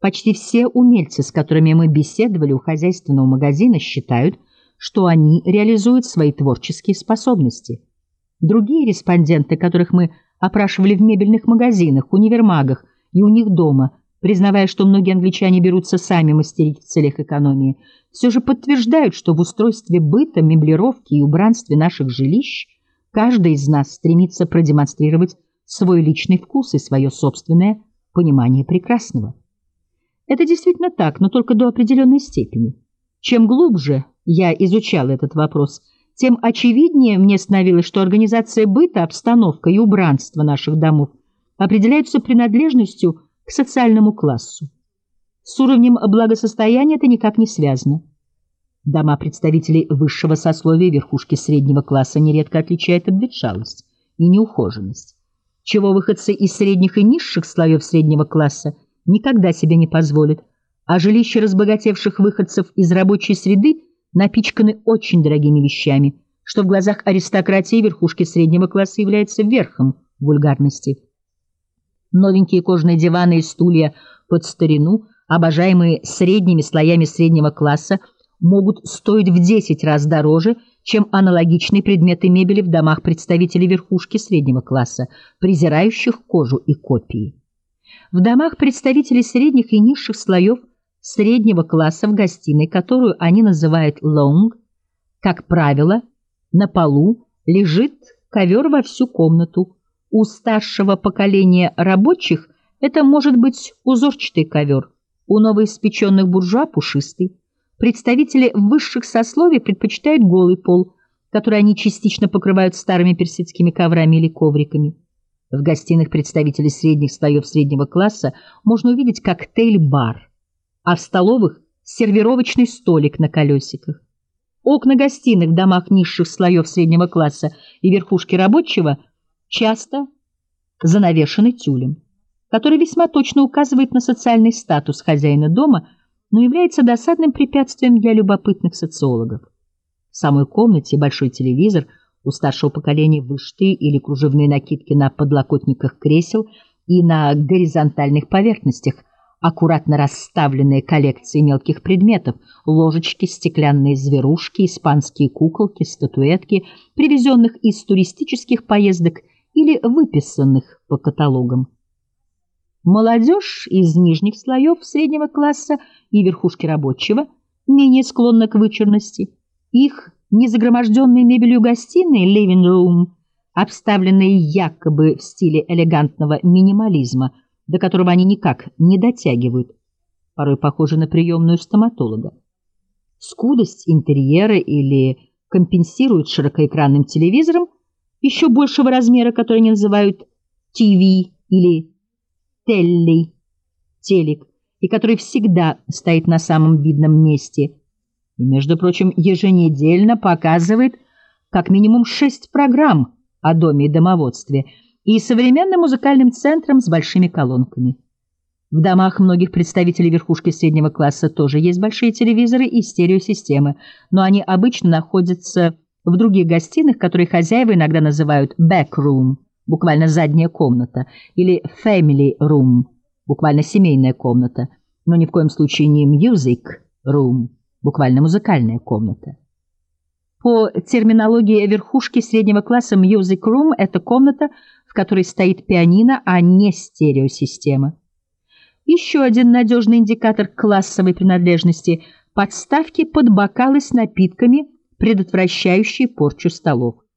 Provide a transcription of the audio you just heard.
Почти все умельцы, с которыми мы беседовали у хозяйственного магазина, считают, что они реализуют свои творческие способности. Другие респонденты, которых мы опрашивали в мебельных магазинах, универмагах и у них дома, признавая, что многие англичане берутся сами мастерить в целях экономии, все же подтверждают, что в устройстве быта, меблировке и убранстве наших жилищ каждый из нас стремится продемонстрировать свой личный вкус и свое собственное понимание прекрасного. Это действительно так, но только до определенной степени. Чем глубже я изучал этот вопрос, тем очевиднее мне становилось, что организация быта, обстановка и убранство наших домов определяются принадлежностью к социальному классу. С уровнем благосостояния это никак не связано. Дома представителей высшего сословия верхушки среднего класса нередко отличают обветшалость и неухоженность, чего выходцы из средних и низших слоев среднего класса никогда себе не позволят, а жилища разбогатевших выходцев из рабочей среды напичканы очень дорогими вещами, что в глазах аристократии верхушки среднего класса является верхом вульгарности. Новенькие кожаные диваны и стулья под старину, обожаемые средними слоями среднего класса, могут стоить в 10 раз дороже, чем аналогичные предметы мебели в домах представителей верхушки среднего класса, презирающих кожу и копии. В домах представителей средних и низших слоев среднего класса в гостиной, которую они называют «лонг», как правило, на полу лежит ковер во всю комнату. У старшего поколения рабочих это может быть узорчатый ковер, у новоиспеченных буржуа – пушистый. Представители высших сословий предпочитают голый пол, который они частично покрывают старыми персидскими коврами или ковриками. В гостиных представителей средних слоев среднего класса можно увидеть коктейль-бар, а в столовых – сервировочный столик на колесиках. Окна гостиных в домах низших слоев среднего класса и верхушки рабочего часто занавешены тюлем, который весьма точно указывает на социальный статус хозяина дома, но является досадным препятствием для любопытных социологов. В самой комнате большой телевизор, у старшего поколения вышитые или кружевные накидки на подлокотниках кресел и на горизонтальных поверхностях, аккуратно расставленные коллекции мелких предметов, ложечки, стеклянные зверушки, испанские куколки, статуэтки, привезенных из туристических поездок или выписанных по каталогам. Молодежь из нижних слоев среднего класса и верхушки рабочего менее склонна к вычурности. Их незагроможденные мебелью гостиные living room, обставленные якобы в стиле элегантного минимализма, до которого они никак не дотягивают, порой похожи на приемную стоматолога. Скудость интерьера или компенсируют широкоэкранным телевизором еще большего размера, который они называют TV или телек, и который всегда стоит на самом видном месте и, между прочим, еженедельно показывает как минимум 6 программ о доме и домоводстве и современным музыкальным центром с большими колонками. В домах многих представителей верхушки среднего класса тоже есть большие телевизоры и стереосистемы, но они обычно находятся в других гостиных, которые хозяева иногда называют back room, буквально задняя комната, или family room, буквально семейная комната, но ни в коем случае не music room, буквально музыкальная комната. По терминологии верхушки среднего класса music room – это комната, в которой стоит пианино, а не стереосистема. Еще один надежный индикатор классовой принадлежности – подставки под бокалы с напитками, предотвращающие порчу столов.